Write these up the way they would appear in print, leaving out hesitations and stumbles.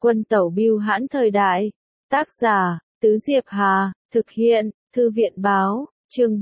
Quân tẩu bưu hãn thời đại. Tác giả, Tứ Diệp Hà, thực hiện, Thư viện báo, chương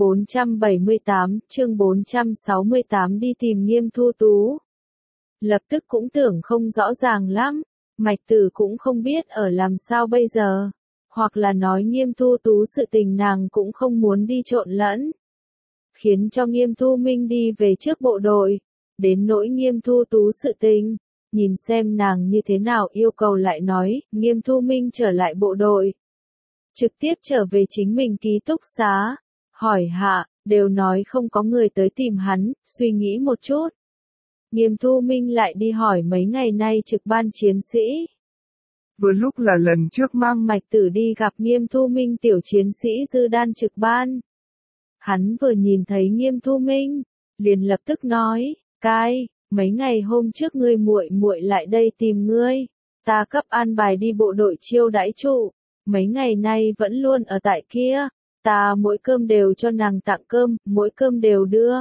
468 đi tìm Nghiêm Thu Tú. Lập tức cũng tưởng không rõ ràng lắm, Mạch Tử cũng không biết ở làm sao bây giờ, hoặc là nói Nghiêm Thu Tú sự tình nàng cũng không muốn đi trộn lẫn. Khiến cho Nghiêm Thu Minh đi về trước bộ đội, đến nỗi Nghiêm Thu Tú sự tình, nhìn xem nàng như thế nào yêu cầu lại nói, Nghiêm Thu Minh trở lại bộ đội. Trực tiếp trở về chính mình ký túc xá, hỏi hạ, đều nói không có người tới tìm hắn, suy nghĩ một chút. Nghiêm Thu Minh lại đi hỏi mấy ngày nay trực ban chiến sĩ. Vừa lúc là lần trước mang Mạch Tử đi gặp Nghiêm Thu Minh tiểu chiến sĩ Dư Đan trực ban. Hắn vừa nhìn thấy Nghiêm Thu Minh, liền lập tức nói, Cai, mấy ngày hôm trước ngươi muội muội lại đây tìm ngươi, ta cấp an bài đi bộ đội chiêu đãi trụ, mấy ngày nay vẫn luôn ở tại kia, ta mỗi cơm đều cho nàng tặng cơm, mỗi cơm đều đưa.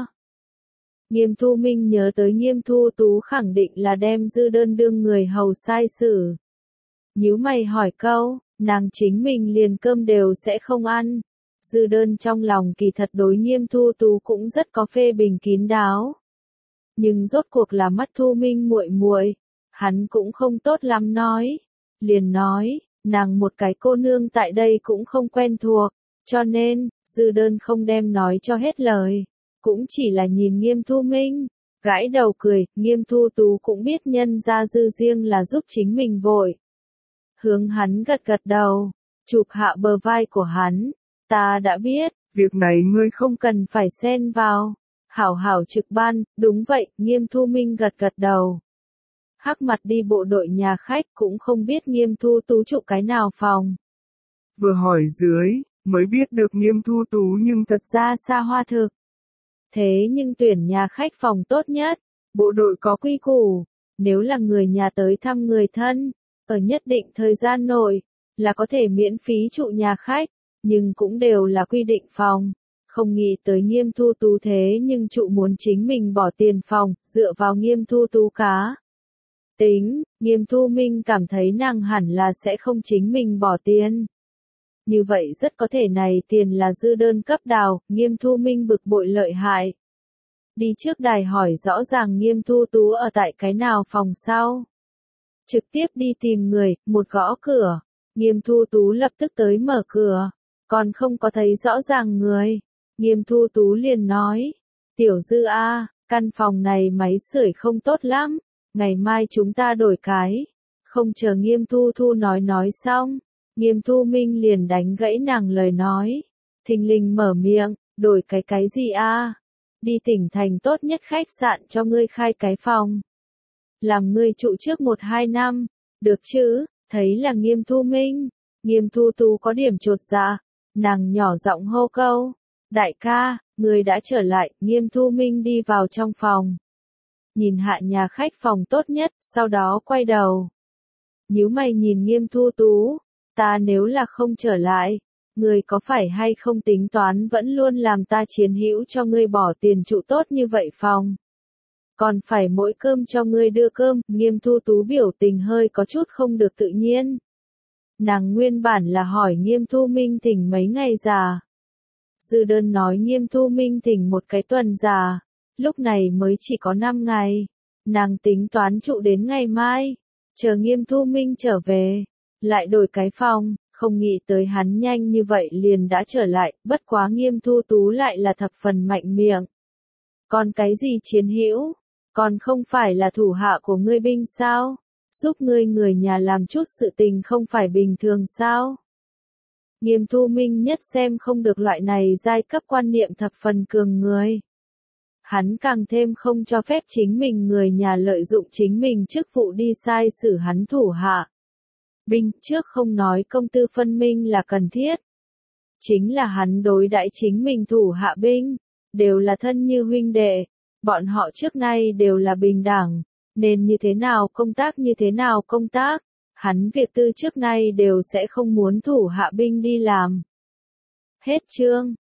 Nghiêm Thu Minh nhớ tới Nghiêm Thu Tú khẳng định là đem Dư Đơn đương người hầu sai xử. Nhíu mày hỏi câu, nàng chính mình liền cơm đều sẽ không ăn. Dư Đơn trong lòng kỳ thật đối Nghiêm Thu Tú cũng rất có phê bình kín đáo. Nhưng rốt cuộc là mắt Thu Minh muội muội, hắn cũng không tốt lắm nói. Liền nói, nàng một cái cô nương tại đây cũng không quen thuộc, cho nên, Dư Đơn không đem nói cho hết lời. Cũng chỉ là nhìn Nghiêm Thu Minh, gãi đầu cười, Nghiêm Thu Tú cũng biết nhân ra Dư riêng là giúp chính mình vội. Hướng hắn gật gật đầu, chụp hạ bờ vai của hắn, ta đã biết, việc này ngươi không cần phải xen vào, hảo hảo trực ban, đúng vậy, Nghiêm Thu Minh gật gật đầu. Hắc mặt đi bộ đội nhà khách cũng không biết Nghiêm Thu Tú trụ cái nào phòng. Vừa hỏi dưới, mới biết được Nghiêm Thu Tú nhưng thật ra xa hoa thực. Thế nhưng tuyển nhà khách phòng tốt nhất, bộ đội có quy củ, nếu là người nhà tới thăm người thân, ở nhất định thời gian nội, là có thể miễn phí trụ nhà khách, nhưng cũng đều là quy định phòng. Không nghĩ tới Nghiêm Thu Tú thế nhưng trụ muốn chính mình bỏ tiền phòng, dựa vào Nghiêm Thu Tú cá. Tính, Nghiêm Thu Minh cảm thấy nàng hẳn là sẽ không chính mình bỏ tiền. Như vậy rất có thể này tiền là Dư Đơn cấp đào, Nghiêm Thu Minh bực bội lợi hại. Đi trước đài hỏi rõ ràng Nghiêm Thu Tú ở tại cái nào phòng sau. Trực tiếp đi tìm người, một gõ cửa. Nghiêm Thu Tú lập tức tới mở cửa. Còn không có thấy rõ ràng người. Nghiêm Thu Tú liền nói. Tiểu Dư A, căn phòng này máy sưởi không tốt lắm. Ngày mai chúng ta đổi cái. Không chờ Nghiêm Thu Thu nói xong. Nghiêm Thu Minh liền đánh gãy nàng lời nói. Thình lình mở miệng, đổi cái gì a? Đi tỉnh thành tốt nhất khách sạn cho ngươi khai cái phòng. Làm ngươi trụ trước 1-2 năm, được chứ, thấy là Nghiêm Thu Minh. Nghiêm Thu Tú có điểm chột dạ, nàng nhỏ giọng hô câu. Đại ca, ngươi đã trở lại, Nghiêm Thu Minh đi vào trong phòng. Nhìn hạ nhà khách phòng tốt nhất, sau đó quay đầu. Nhíu mày nhìn Nghiêm Thu Tú. Ta nếu là không trở lại, ngươi có phải hay không tính toán vẫn luôn làm ta chiến hữu cho ngươi bỏ tiền trụ tốt như vậy phòng. Còn phải mỗi cơm cho ngươi đưa cơm, Nghiêm Thu Tú biểu tình hơi có chút không được tự nhiên. Nàng nguyên bản là hỏi Nghiêm Thu Minh thỉnh mấy ngày già. Dư Đơn nói Nghiêm Thu Minh thỉnh một cái tuần già, lúc này mới chỉ có 5 ngày. Nàng tính toán trụ đến ngày mai, chờ Nghiêm Thu Minh trở về. Lại đổi cái phòng, không nghĩ tới hắn nhanh như vậy liền đã trở lại, bất quá Nghiêm Thu Tú lại là thập phần mạnh miệng. Còn cái gì chiến hữu? Còn không phải là thủ hạ của ngươi binh sao? Giúp ngươi người nhà làm chút sự tình không phải bình thường sao? Nghiêm Thu Minh nhất xem không được loại này giai cấp quan niệm thập phần cường người. Hắn càng thêm không cho phép chính mình người nhà lợi dụng chính mình chức vụ đi sai xử hắn thủ hạ. Binh trước không nói công tư phân minh là cần thiết. Chính là hắn đối đãi chính mình thủ hạ binh, đều là thân như huynh đệ, bọn họ trước nay đều là bình đẳng, nên như thế nào công tác, hắn việc tư trước nay đều sẽ không muốn thủ hạ binh đi làm. Hết chương.